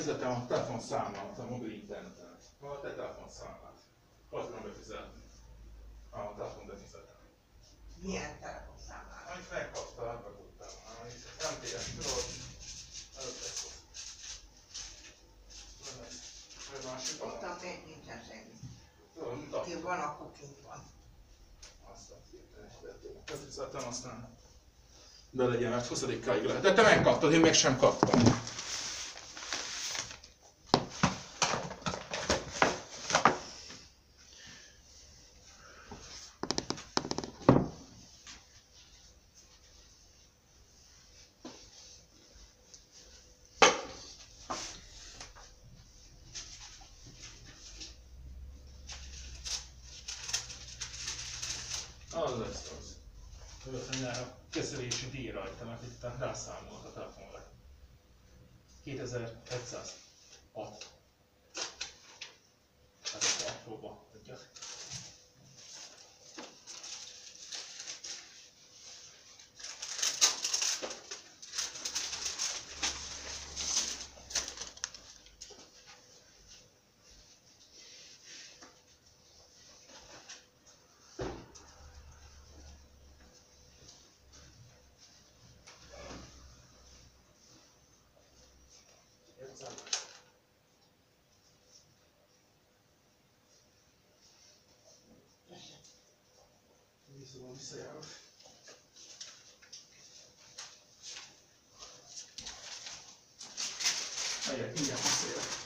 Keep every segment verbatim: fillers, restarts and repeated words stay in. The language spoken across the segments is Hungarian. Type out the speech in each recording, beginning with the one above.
befizetem a telefonszámlát, a mobil interneten. A te telefonszámlát. Hol tudom befizetni? A telefon befizetem. Milyen telefonszámlát? Amit megkaptál, megkaptál. Nem téves, tudod? Ez lesz az. Ez másik van. Ott a még nincsen semmi. Tudod, mutattam. Aki van, akkor kint van. Azt a tételenet. Befizetem, aztán be legyen, mert huszadikáig lehet. De te megkaptad, én még sem kaptam. Az lesz az. Ötvennyára a kezelési díj rajta, mert itt rászámolt a telefonra. kétezer-egyszázhat. Hát ezt apróba adjak. Visszavom, visszajárok. Megyek, mindjárt visszajárok.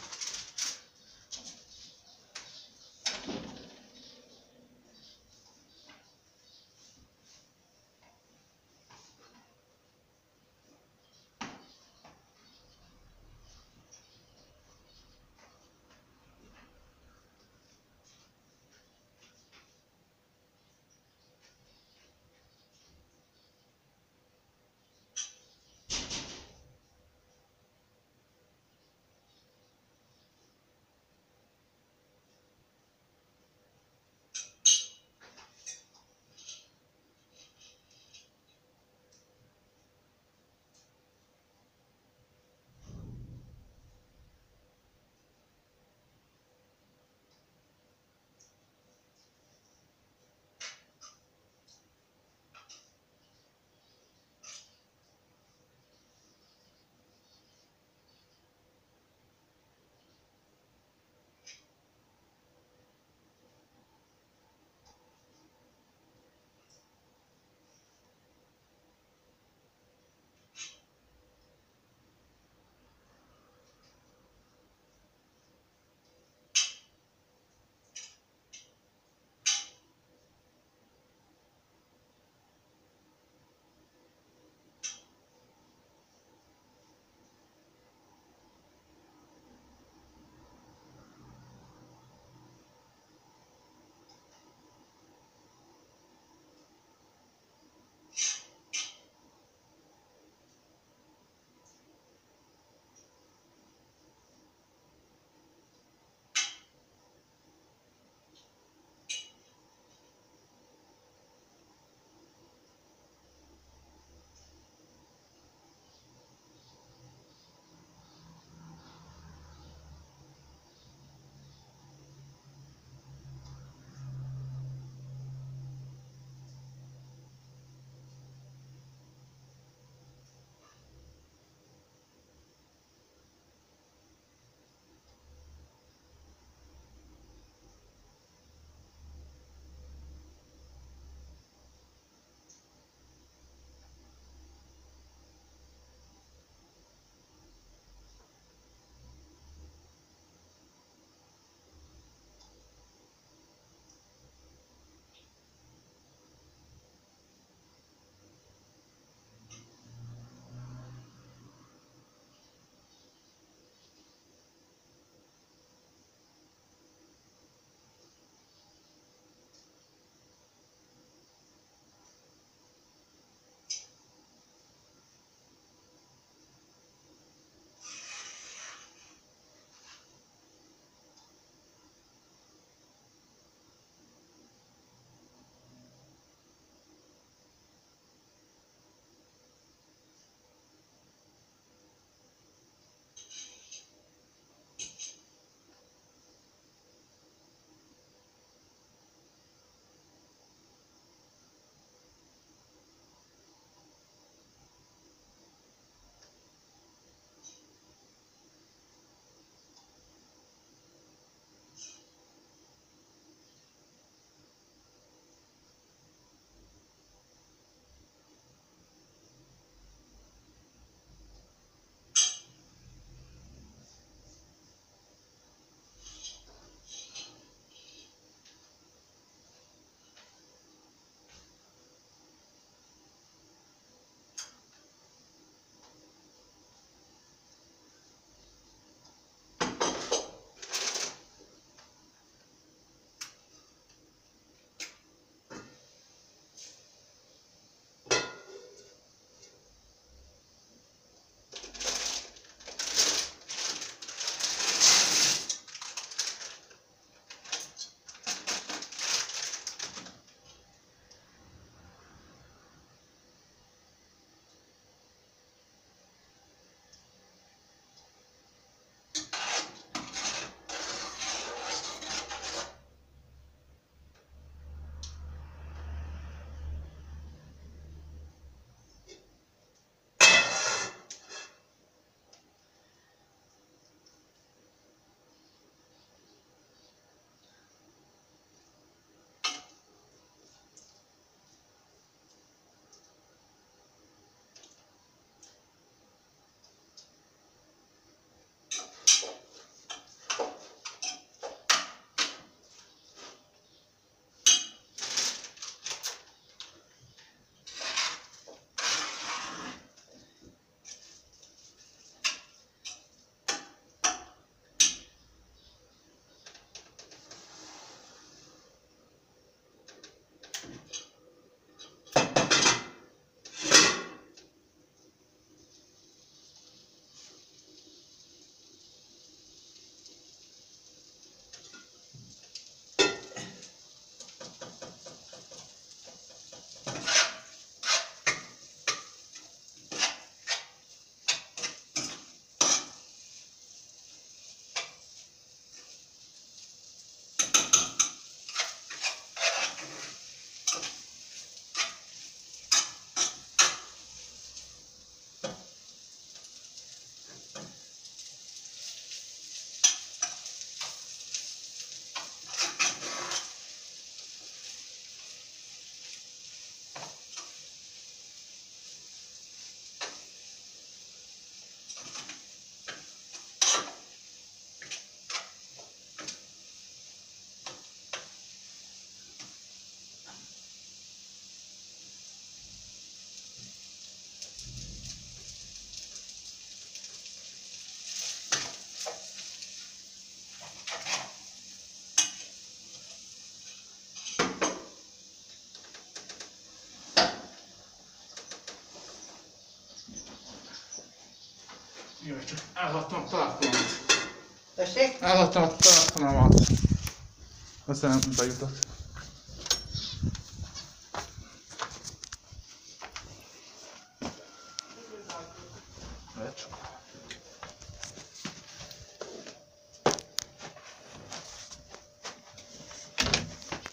Jaj, csak elhattam a telefonomat. Tessék? Elhattam a telefonomat. Aztán bejutott.